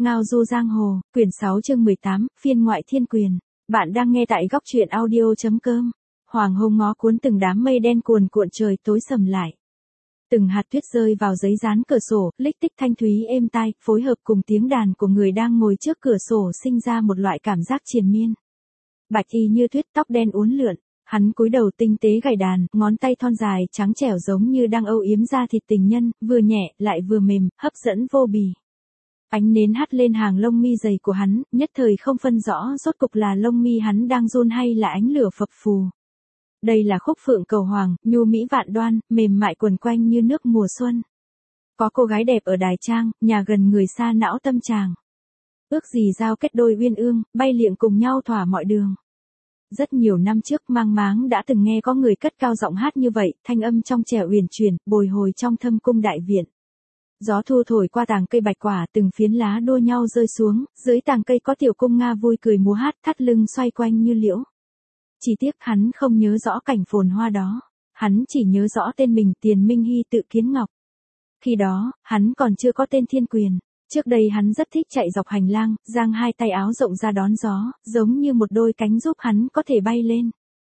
Ngao du giang hồ, quyển 6 chương 18, phiên ngoại thiên quyền. Bạn đang nghe tại góc truyện audio.com. Hoàng hôn ngó cuốn từng đám mây đen cuồn cuộn trời tối sầm lại. Từng hạt tuyết rơi vào giấy dán cửa sổ, lích tích thanh thúy êm tai, phối hợp cùng tiếng đàn của người đang ngồi trước cửa sổ sinh ra một loại cảm giác triền miên. Bạch y như tuyết, tóc đen uốn lượn. Hắn cúi đầu tinh tế gảy đàn, ngón tay thon dài trắng trẻo giống như đang âu yếm da thịt tình nhân, vừa nhẹ lại vừa mềm, hấp dẫn vô bì. Ánh nến hắt lên hàng lông mi dày của hắn, nhất thời không phân rõ rốt cục là lông mi hắn đang run hay là ánh lửa phập phù. Đây là khúc phượng cầu hoàng, nhu mỹ vạn đoan, mềm mại quần quanh như nước mùa xuân. Có cô gái đẹp ở đài trang, nhà gần người xa não tâm tràng. Ước gì giao kết đôi uyên ương, bay liệng cùng nhau thỏa mọi đường. Rất nhiều năm trước mang máng đã từng nghe có người cất cao giọng hát như vậy, thanh âm trong trẻo uyển chuyển, bồi hồi trong thâm cung đại viện. Gió thu thổi qua tàng cây bạch quả, từng phiến lá đua nhau rơi xuống, dưới tàng cây có tiểu cung nga vui cười múa hát, thắt lưng xoay quanh như liễu. Chỉ tiếc hắn không nhớ rõ cảnh phồn hoa đó, hắn chỉ nhớ rõ tên mình Tiền Minh Hy Tự Kiến Ngọc. Khi đó, hắn còn chưa có tên Thiên Quyền. Trước đây hắn rất thích chạy dọc hành lang, giang hai tay áo rộng ra đón gió, giống như một đôi cánh giúp hắn có thể bay lên.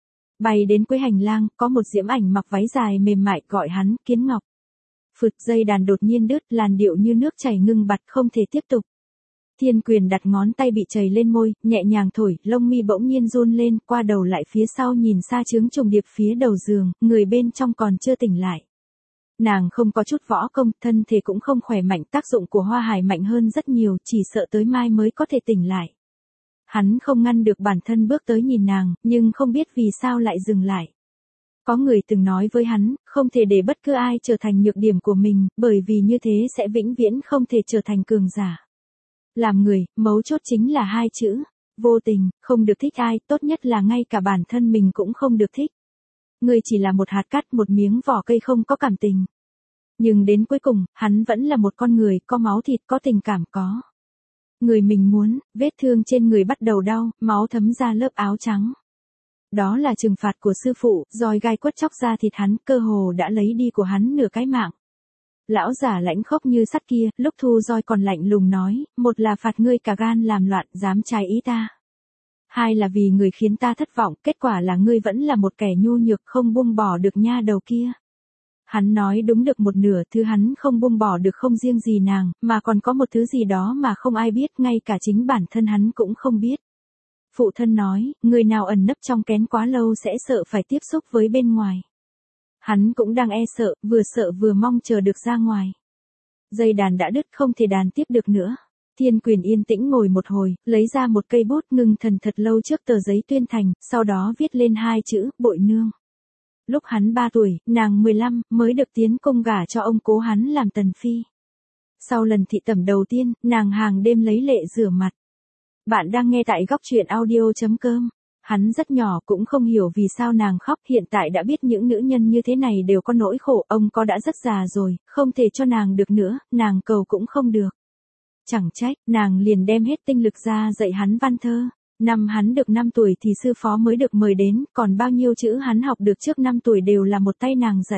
Bay đến cuối hành lang, có một diễm ảnh mặc váy dài mềm mại gọi hắn Kiến Ngọc. Phụt, dây đàn đột nhiên đứt, làn điệu như nước chảy ngưng bặt không thể tiếp tục. Thiên Quyền đặt ngón tay bị chảy lên môi, nhẹ nhàng thổi, lông mi bỗng nhiên run lên, qua đầu lại phía sau nhìn xa chướng trùng điệp phía đầu giường, người bên trong còn chưa tỉnh lại. Nàng không có chút võ công, thân thể cũng không khỏe mạnh, tác dụng của hoa hải mạnh hơn rất nhiều, chỉ sợ tới mai mới có thể tỉnh lại. Hắn không ngăn được bản thân bước tới nhìn nàng, nhưng không biết vì sao lại dừng lại. Có người từng nói với hắn, không thể để bất cứ ai trở thành nhược điểm của mình, bởi vì như thế sẽ vĩnh viễn không thể trở thành cường giả. Làm người, mấu chốt chính là hai chữ, vô tình, không được thích ai, tốt nhất là ngay cả bản thân mình cũng không được thích. Người chỉ là một hạt cát, một miếng vỏ cây không có cảm tình. Nhưng đến cuối cùng, hắn vẫn là một con người, có máu thịt, có tình cảm có. Người mình muốn, vết thương trên người bắt đầu đau, máu thấm ra lớp áo trắng. Đó là trừng phạt của sư phụ, roi gai quất chóc ra thịt hắn, cơ hồ đã lấy đi của hắn nửa cái mạng. Lão giả lãnh khốc như sắt kia, lúc thu roi còn lạnh lùng nói, một là phạt ngươi cả gan làm loạn, dám trái ý ta. Hai là vì người khiến ta thất vọng, kết quả là ngươi vẫn là một kẻ nhu nhược không buông bỏ được nha đầu kia. Hắn nói đúng được một nửa, thứ hắn không buông bỏ được không riêng gì nàng, mà còn có một thứ gì đó mà không ai biết, ngay cả chính bản thân hắn cũng không biết. Phụ thân nói, người nào ẩn nấp trong kén quá lâu sẽ sợ phải tiếp xúc với bên ngoài. Hắn cũng đang sợ vừa mong chờ được ra ngoài. Dây đàn đã đứt, không thể đàn tiếp được nữa. Thiên Quyền yên tĩnh ngồi một hồi, lấy ra một cây bút ngưng thần thật lâu trước tờ giấy tuyên thành, sau đó viết lên hai chữ, Bội Nương. Lúc hắn 3 tuổi, nàng 15, mới được tiến cung gả cho ông cố hắn làm tần phi. Sau lần thị tẩm đầu tiên, nàng hàng đêm lấy lệ rửa mặt. Bạn đang nghe tại góc truyện audio.com. Hắn rất nhỏ cũng không hiểu vì sao nàng khóc, hiện tại đã biết những nữ nhân như thế này đều có nỗi khổ, ông có đã rất già rồi, không thể cho nàng được nữa, nàng cầu cũng không được. Chẳng trách, nàng liền đem hết tinh lực ra dạy hắn văn thơ. Năm hắn được 5 tuổi thì sư phó mới được mời đến, còn bao nhiêu chữ hắn học được trước 5 tuổi đều là một tay nàng dạy.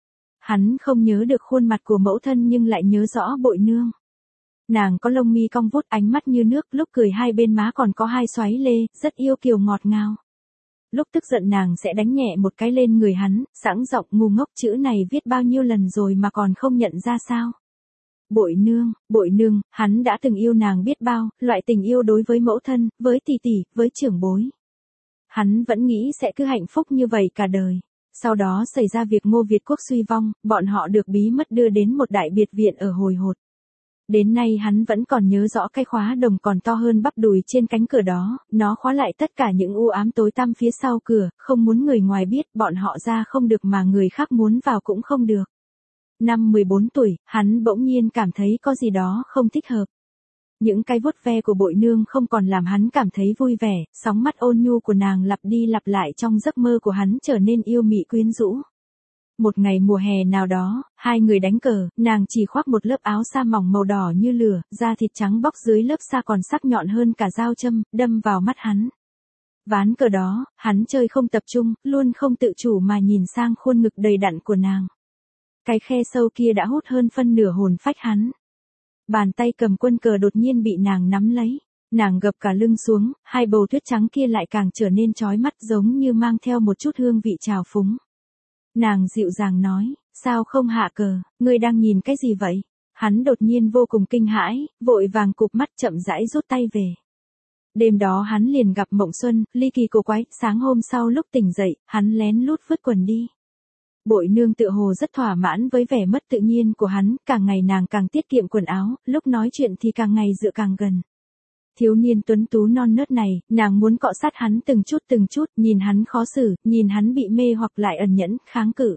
Hắn không nhớ được khuôn mặt của mẫu thân nhưng lại nhớ rõ Bội Nương. Nàng có lông mi cong vút, ánh mắt như nước, lúc cười hai bên má còn có hai xoáy lê, rất yêu kiều ngọt ngào. Lúc tức giận nàng sẽ đánh nhẹ một cái lên người hắn, sẵn giọng ngu ngốc, chữ này viết bao nhiêu lần rồi mà còn không nhận ra sao. Bội nương, hắn đã từng yêu nàng biết bao, loại tình yêu đối với mẫu thân, với tỷ tỷ, với trưởng bối. Hắn vẫn nghĩ sẽ cứ hạnh phúc như vậy cả đời. Sau đó xảy ra việc Ngô Việt quốc suy vong, bọn họ được bí mật đưa đến một đại biệt viện ở Hồi Hột. Đến nay hắn vẫn còn nhớ rõ cái khóa đồng còn to hơn bắp đùi trên cánh cửa đó, nó khóa lại tất cả những u ám tối tăm phía sau cửa, không muốn người ngoài biết, bọn họ ra không được mà người khác muốn vào cũng không được. Năm 14 tuổi, hắn bỗng nhiên cảm thấy có gì đó không thích hợp. Những cái vuốt ve của Bội Nương không còn làm hắn cảm thấy vui vẻ, sóng mắt ôn nhu của nàng lặp đi lặp lại trong giấc mơ của hắn trở nên yêu mị quyến rũ. Một ngày mùa hè nào đó, hai người đánh cờ, nàng chỉ khoác một lớp áo sa mỏng màu đỏ như lửa, da thịt trắng bóc dưới lớp sa còn sắc nhọn hơn cả dao châm, đâm vào mắt hắn. Ván cờ đó, hắn chơi không tập trung, luôn không tự chủ mà nhìn sang khuôn ngực đầy đặn của nàng. Cái khe sâu kia đã hút hơn phân nửa hồn phách hắn. Bàn tay cầm quân cờ đột nhiên bị nàng nắm lấy. Nàng gập cả lưng xuống, hai bầu tuyết trắng kia lại càng trở nên chói mắt giống như mang theo một chút hương vị trào phúng. Nàng dịu dàng nói, sao không hạ cờ, ngươi đang nhìn cái gì vậy? Hắn đột nhiên vô cùng kinh hãi, vội vàng cụp mắt chậm rãi rút tay về. Đêm đó hắn liền gặp Mộng Xuân, ly kỳ cổ quái, sáng hôm sau lúc tỉnh dậy, hắn lén lút vứt quần đi. Bội nương tựa hồ rất thỏa mãn với vẻ mất tự nhiên của hắn, càng ngày nàng càng tiết kiệm quần áo, lúc nói chuyện thì càng ngày dựa càng gần. Thiếu niên tuấn tú non nớt này, nàng muốn cọ sát hắn từng chút, nhìn hắn khó xử, nhìn hắn bị mê hoặc lại ẩn nhẫn, kháng cự.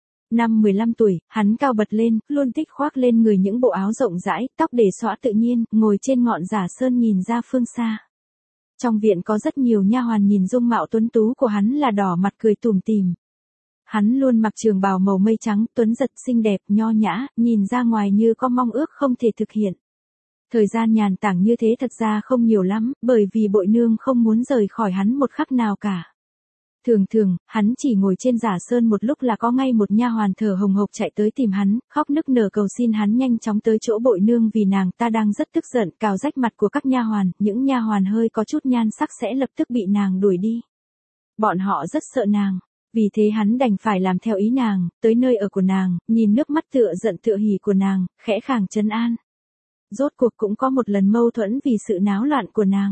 Năm 15 tuổi, hắn cao bật lên, luôn thích khoác lên người những bộ áo rộng rãi, tóc để xõa tự nhiên, ngồi trên ngọn giả sơn nhìn ra phương xa. Trong viện có rất nhiều nha hoàn nhìn dung mạo tuấn tú của hắn là đỏ mặt cười tủm tỉm. Hắn luôn mặc trường bào màu mây trắng, tuấn giật xinh đẹp, nho nhã, nhìn ra ngoài như có mong ước không thể thực hiện. Thời gian nhàn tản như thế thật ra không nhiều lắm, bởi vì bội nương không muốn rời khỏi hắn một khắc nào cả. Thường, hắn chỉ ngồi trên giả sơn một lúc là có ngay một nha hoàn thở hồng hộc chạy tới tìm hắn, khóc nức nở cầu xin hắn nhanh chóng tới chỗ bội nương vì nàng ta đang rất tức giận, cào rách mặt của các nha hoàn, những nha hoàn hơi có chút nhan sắc sẽ lập tức bị nàng đuổi đi. Bọn họ rất sợ nàng, vì thế hắn đành phải làm theo ý nàng, tới nơi ở của nàng, nhìn nước mắt tựa giận tựa hỉ của nàng, khẽ khàng trấn an. Rốt cuộc cũng có một lần mâu thuẫn vì sự náo loạn của nàng.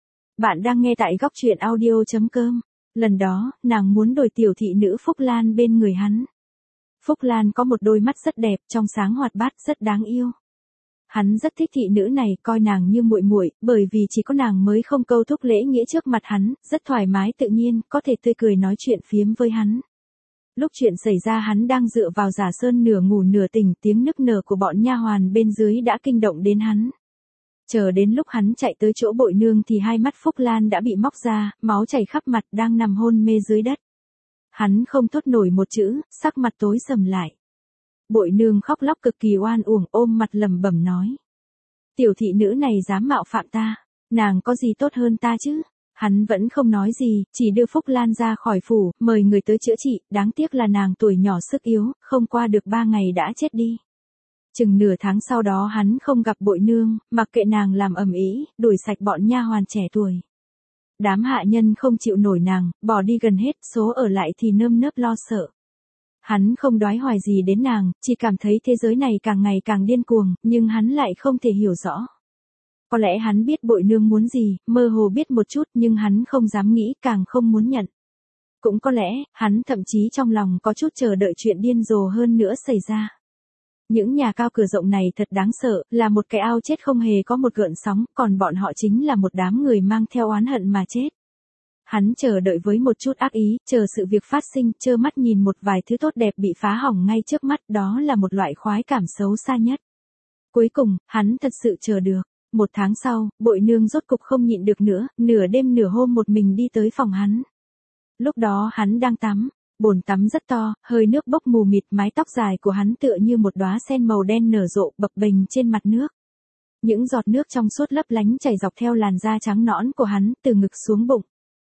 Bạn đang nghe tại góc truyện audio.com. Lần đó, nàng muốn đổi tiểu thị nữ Phúc Lan bên người hắn. Phúc Lan có một đôi mắt rất đẹp, trong sáng hoạt bát, rất đáng yêu. Hắn rất thích thị nữ này, coi nàng như muội muội, bởi vì chỉ có nàng mới không câu thúc lễ nghĩa trước mặt hắn, rất thoải mái tự nhiên, có thể tươi cười nói chuyện phiếm với hắn. Lúc chuyện xảy ra hắn đang dựa vào giả sơn nửa ngủ nửa tỉnh, tiếng nức nở của bọn nha hoàn bên dưới đã kinh động đến hắn. Chờ đến lúc hắn chạy tới chỗ bội nương thì hai mắt Phúc Lan đã bị móc ra, máu chảy khắp mặt, đang nằm hôn mê dưới đất. Hắn không thốt nổi một chữ, sắc mặt tối sầm lại. Bội nương khóc lóc cực kỳ oan uổng, ôm mặt lẩm bẩm nói. Tiểu thị nữ này dám mạo phạm ta, nàng có gì tốt hơn ta chứ? Hắn vẫn không nói gì, chỉ đưa Phúc Lan ra khỏi phủ, mời người tới chữa trị, đáng tiếc là nàng tuổi nhỏ sức yếu, không qua được 3 ngày đã chết đi. Chừng nửa tháng sau đó hắn không gặp bội nương, mặc kệ nàng làm ầm ĩ, đuổi sạch bọn nha hoàn trẻ tuổi. Đám hạ nhân không chịu nổi nàng, bỏ đi gần hết, số ở lại thì nơm nớp lo sợ. Hắn không đoái hoài gì đến nàng, chỉ cảm thấy thế giới này càng ngày càng điên cuồng, nhưng hắn lại không thể hiểu rõ. Có lẽ hắn biết bội nương muốn gì, mơ hồ biết một chút nhưng hắn không dám nghĩ, càng không muốn nhận. Cũng có lẽ, hắn thậm chí trong lòng có chút chờ đợi chuyện điên rồ hơn nữa xảy ra. Những nhà cao cửa rộng này thật đáng sợ, là một cái ao chết không hề có một gợn sóng, còn bọn họ chính là một đám người mang theo oán hận mà chết. Hắn chờ đợi với một chút ác ý, chờ sự việc phát sinh, trơ mắt nhìn một vài thứ tốt đẹp bị phá hỏng ngay trước mắt, đó là một loại khoái cảm xấu xa nhất. Cuối cùng, hắn thật sự chờ được. 1 tháng sau, bội nương rốt cục không nhịn được nữa, nửa đêm nửa hôm một mình đi tới phòng hắn. Lúc đó hắn đang tắm, bồn tắm rất to, hơi nước bốc mù mịt, mái tóc dài của hắn tựa như một đóa sen màu đen nở rộ bập bềnh trên mặt nước. Những giọt nước trong suốt lấp lánh chảy dọc theo làn da trắng nõn của hắn, từ ngực xuống bụng.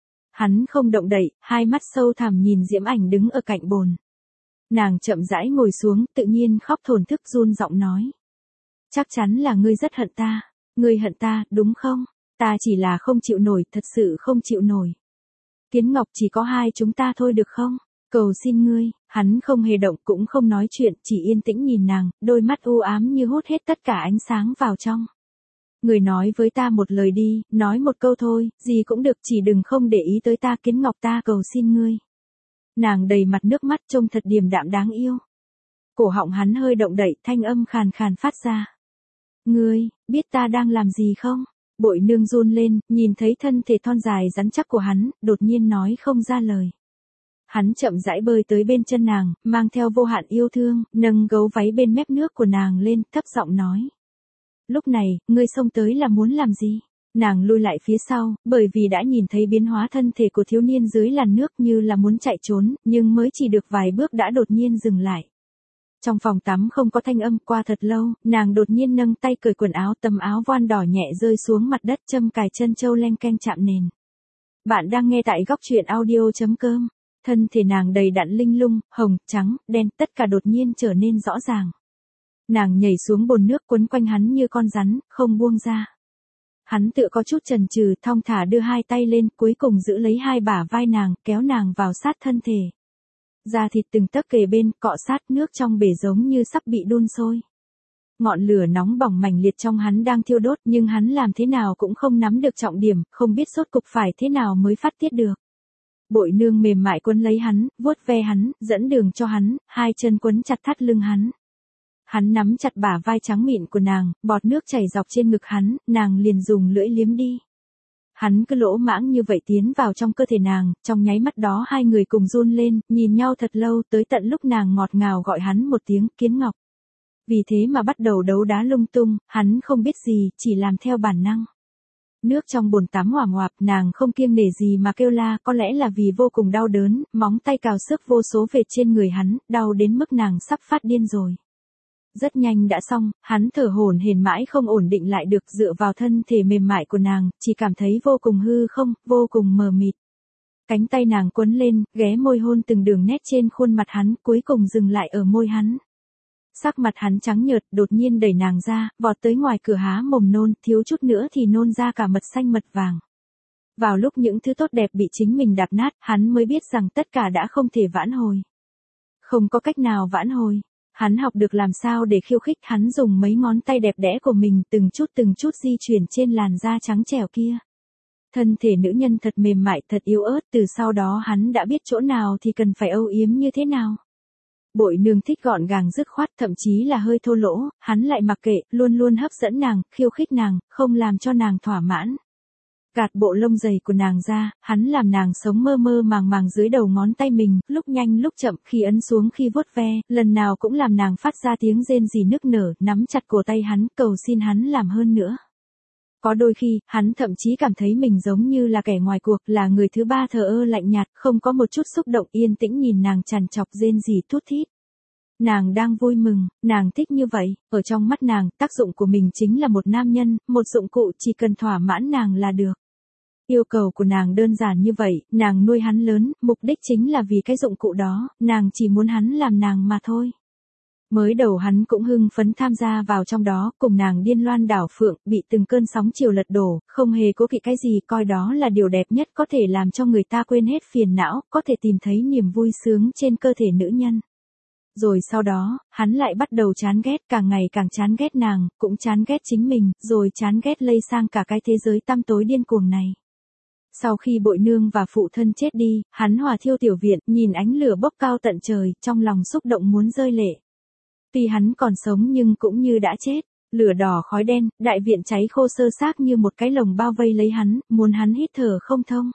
Hắn không động đậy, hai mắt sâu thẳm nhìn Diễm Ảnh đứng ở cạnh bồn. Nàng chậm rãi ngồi xuống, tự nhiên khóc thổn thức run giọng nói. Chắc chắn là ngươi rất hận ta. Ngươi hận ta, đúng không? Ta chỉ là không chịu nổi, thật sự không chịu nổi. Kiến Ngọc chỉ có hai chúng ta thôi được không? Cầu xin ngươi, hắn không hề động cũng không nói chuyện, chỉ yên tĩnh nhìn nàng, đôi mắt u ám như hút hết tất cả ánh sáng vào trong. Ngươi nói với ta một lời đi, nói một câu thôi, gì cũng được, chỉ đừng không để ý tới ta, Kiến Ngọc, ta cầu xin ngươi. Nàng đầy mặt nước mắt trông thật điềm đạm đáng yêu. Cổ họng hắn hơi động đậy, thanh âm khàn khàn phát ra. Ngươi, biết ta đang làm gì không? Bội nương run lên, nhìn thấy thân thể thon dài rắn chắc của hắn, đột nhiên nói không ra lời. Hắn chậm rãi bơi tới bên chân nàng, mang theo vô hạn yêu thương, nâng gấu váy bên mép nước của nàng lên, thấp giọng nói. Lúc này, ngươi xông tới là muốn làm gì? Nàng lui lại phía sau, bởi vì đã nhìn thấy biến hóa thân thể của thiếu niên dưới làn nước như là muốn chạy trốn, nhưng mới chỉ được vài bước đã đột nhiên dừng lại. Trong phòng tắm không có thanh âm, qua thật lâu, nàng đột nhiên nâng tay cởi quần áo, tấm áo voan đỏ nhẹ rơi xuống mặt đất, châm cài chân châu leng keng chạm nền. Bạn đang nghe tại góc truyện audio.com. Thân thể nàng đầy đặn linh lung, hồng, trắng, đen, tất cả đột nhiên trở nên rõ ràng. Nàng nhảy xuống bồn nước quấn quanh hắn như con rắn, không buông ra. Hắn tựa có chút chần chừ, thong thả đưa hai tay lên, cuối cùng giữ lấy hai bả vai nàng, kéo nàng vào sát thân thể. Da thịt từng tấc kề bên, cọ sát, nước trong bể giống như sắp bị đun sôi. Ngọn lửa nóng bỏng mãnh liệt trong hắn đang thiêu đốt, nhưng hắn làm thế nào cũng không nắm được trọng điểm, không biết rốt cục phải thế nào mới phát tiết được. Bội nương mềm mại quấn lấy hắn, vuốt ve hắn, dẫn đường cho hắn, hai chân quấn chặt thắt lưng hắn. Hắn nắm chặt bả vai trắng mịn của nàng, bọt nước chảy dọc trên ngực hắn, nàng liền dùng lưỡi liếm đi. Hắn cứ lỗ mãng như vậy tiến vào trong cơ thể nàng, trong nháy mắt đó hai người cùng run lên, nhìn nhau thật lâu, tới tận lúc nàng ngọt ngào gọi hắn một tiếng Kiến Ngọc. Vì thế mà bắt đầu đấu đá lung tung, hắn không biết gì, chỉ làm theo bản năng. Nước trong bồn tắm ngoảm ngoạp, nàng không kiêng nể gì mà kêu la, có lẽ là vì vô cùng đau đớn, móng tay cào xước vô số vệt trên người hắn, đau đến mức nàng sắp phát điên rồi. Rất nhanh đã xong, hắn thở hổn hển mãi không ổn định lại được, dựa vào thân thể mềm mại của nàng, chỉ cảm thấy vô cùng hư không, vô cùng mờ mịt. Cánh tay nàng quấn lên, ghé môi hôn từng đường nét trên khuôn mặt hắn, cuối cùng dừng lại ở môi hắn. Sắc mặt hắn trắng nhợt, đột nhiên đẩy nàng ra, vọt tới ngoài cửa há mồm nôn, thiếu chút nữa thì nôn ra cả mật xanh mật vàng. Vào lúc những thứ tốt đẹp bị chính mình đạp nát, hắn mới biết rằng tất cả đã không thể vãn hồi. Không có cách nào vãn hồi. Hắn học được làm sao để khiêu khích, hắn dùng mấy ngón tay đẹp đẽ của mình từng chút di chuyển trên làn da trắng trẻo kia. Thân thể nữ nhân thật mềm mại, thật yếu ớt, từ sau đó hắn đã biết chỗ nào thì cần phải âu yếm như thế nào. Bội nương thích gọn gàng dứt khoát, thậm chí là hơi thô lỗ, hắn lại mặc kệ, luôn luôn hấp dẫn nàng, khiêu khích nàng, không làm cho nàng thỏa mãn. Gạt bộ lông dày của nàng ra, hắn làm nàng sống mơ mơ màng màng dưới đầu ngón tay mình, lúc nhanh lúc chậm, khi ấn xuống khi vuốt ve, lần nào cũng làm nàng phát ra tiếng rên rỉ nức nở, nắm chặt cổ tay hắn, cầu xin hắn làm hơn nữa. Có đôi khi, hắn thậm chí cảm thấy mình giống như là kẻ ngoài cuộc, là người thứ ba thờ ơ lạnh nhạt, không có một chút xúc động, yên tĩnh nhìn nàng trằn trọc rên rỉ thút thít. Nàng đang vui mừng, nàng thích như vậy, ở trong mắt nàng, tác dụng của mình chính là một nam nhân, một dụng cụ, chỉ cần thỏa mãn nàng là được. Yêu cầu của nàng đơn giản như vậy, nàng nuôi hắn lớn, mục đích chính là vì cái dụng cụ đó, nàng chỉ muốn hắn làm nàng mà thôi. Mới đầu hắn cũng hưng phấn tham gia vào trong đó, cùng nàng điên loan đảo phượng, bị từng cơn sóng chiều lật đổ, không hề cố kỵ cái gì, coi đó là điều đẹp nhất có thể làm cho người ta quên hết phiền não, có thể tìm thấy niềm vui sướng trên cơ thể nữ nhân. Rồi sau đó, hắn lại bắt đầu chán ghét, càng ngày càng chán ghét nàng, cũng chán ghét chính mình, rồi chán ghét lây sang cả cái thế giới tăm tối điên cuồng này. Sau khi bội nương và phụ thân chết đi, hắn hòa thiêu tiểu viện, nhìn ánh lửa bốc cao tận trời, trong lòng xúc động muốn rơi lệ. Tuy hắn còn sống nhưng cũng như đã chết, lửa đỏ khói đen, đại viện cháy khô xơ xác như một cái lồng bao vây lấy hắn, muốn hắn hít thở không thông.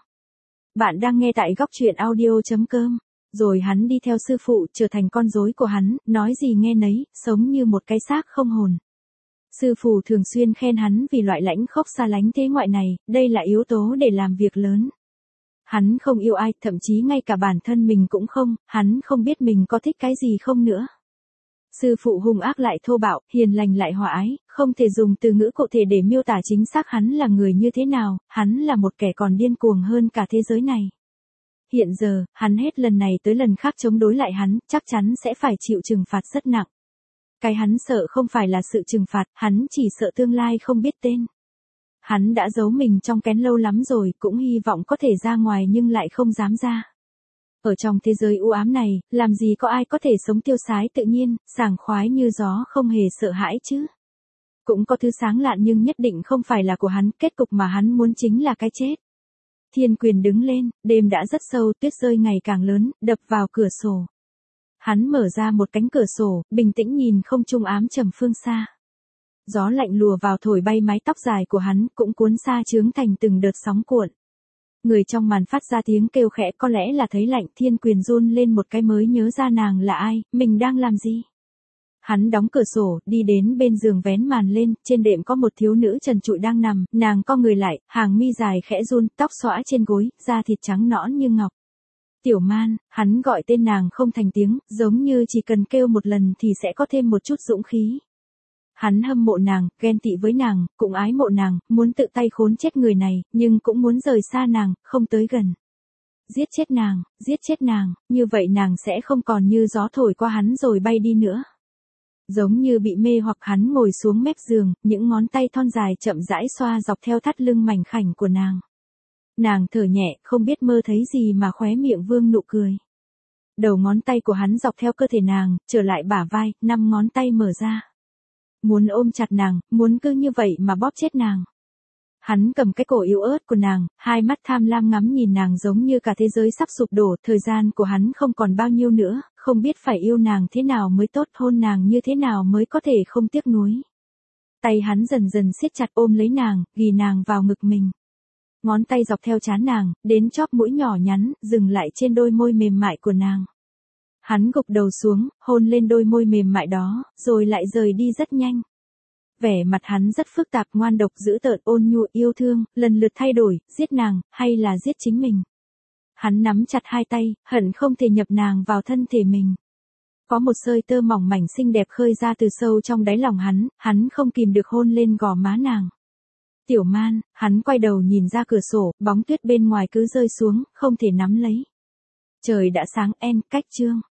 Bạn đang nghe tại góc truyện audio.com. Rồi hắn đi theo sư phụ, trở thành con rối của hắn, nói gì nghe nấy, sống như một cái xác không hồn. Sư phụ thường xuyên khen hắn vì loại lãnh khốc xa lánh thế ngoại này, đây là yếu tố để làm việc lớn. Hắn không yêu ai, thậm chí ngay cả bản thân mình cũng không, hắn không biết mình có thích cái gì không nữa. Sư phụ hung ác lại thô bạo, hiền lành lại hòa ái, không thể dùng từ ngữ cụ thể để miêu tả chính xác hắn là người như thế nào, hắn là một kẻ còn điên cuồng hơn cả thế giới này. Hiện giờ, hắn hết lần này tới lần khác chống đối lại hắn, chắc chắn sẽ phải chịu trừng phạt rất nặng. Cái hắn sợ không phải là sự trừng phạt, hắn chỉ sợ tương lai không biết tên. Hắn đã giấu mình trong kén lâu lắm rồi, cũng hy vọng có thể ra ngoài nhưng lại không dám ra. Ở trong thế giới u ám này, làm gì có ai có thể sống tiêu sái tự nhiên, sảng khoái như gió không hề sợ hãi chứ. Cũng có thứ sáng lạn nhưng nhất định không phải là của hắn, kết cục mà hắn muốn chính là cái chết. Thiên Quyền đứng lên, đêm đã rất sâu, tuyết rơi ngày càng lớn, đập vào cửa sổ. Hắn mở ra một cánh cửa sổ, bình tĩnh nhìn không trung ám trầm phương xa. Gió lạnh lùa vào thổi bay mái tóc dài của hắn, cũng cuốn xa chướng thành từng đợt sóng cuộn. Người trong màn phát ra tiếng kêu khẽ, có lẽ là thấy lạnh. Thiên Quyền run lên một cái mới nhớ ra nàng là ai, mình đang làm gì. Hắn đóng cửa sổ, đi đến bên giường vén màn lên, trên đệm có một thiếu nữ trần trụi đang nằm, nàng co người lại, hàng mi dài khẽ run, tóc xõa trên gối, da thịt trắng nõn như ngọc. Tiểu Man, hắn gọi tên nàng không thành tiếng, giống như chỉ cần kêu một lần thì sẽ có thêm một chút dũng khí. Hắn hâm mộ nàng, ghen tị với nàng, cũng ái mộ nàng, muốn tự tay khốn chết người này, nhưng cũng muốn rời xa nàng, không tới gần. Giết chết nàng, như vậy nàng sẽ không còn như gió thổi qua hắn rồi bay đi nữa. Giống như bị mê hoặc hắn ngồi xuống mép giường, những ngón tay thon dài chậm rãi xoa dọc theo thắt lưng mảnh khảnh của nàng. Nàng thở nhẹ, không biết mơ thấy gì mà khóe miệng vương nụ cười. Đầu ngón tay của hắn dọc theo cơ thể nàng, trở lại bả vai, 5 ngón tay mở ra. Muốn ôm chặt nàng, muốn cứ như vậy mà bóp chết nàng. Hắn cầm cái cổ yếu ớt của nàng, hai mắt tham lam ngắm nhìn nàng giống như cả thế giới sắp sụp đổ, thời gian của hắn không còn bao nhiêu nữa, không biết phải yêu nàng thế nào mới tốt, hôn nàng như thế nào mới có thể không tiếc nuối. Tay hắn dần dần siết chặt ôm lấy nàng, ghì nàng vào ngực mình. Ngón tay dọc theo trán nàng, đến chóp mũi nhỏ nhắn, dừng lại trên đôi môi mềm mại của nàng. Hắn gục đầu xuống, hôn lên đôi môi mềm mại đó, rồi lại rời đi rất nhanh. Vẻ mặt hắn rất phức tạp, ngoan độc, dữ tợn, ôn nhu, yêu thương, lần lượt thay đổi, giết nàng, hay là giết chính mình. Hắn nắm chặt hai tay, hận không thể nhập nàng vào thân thể mình. Có một sợi tơ mỏng mảnh xinh đẹp khơi ra từ sâu trong đáy lòng hắn không kìm được hôn lên gò má nàng. Tiểu Man, hắn quay đầu nhìn ra cửa sổ, bóng tuyết bên ngoài cứ rơi xuống, không thể nắm lấy. Trời đã sáng, cách chương.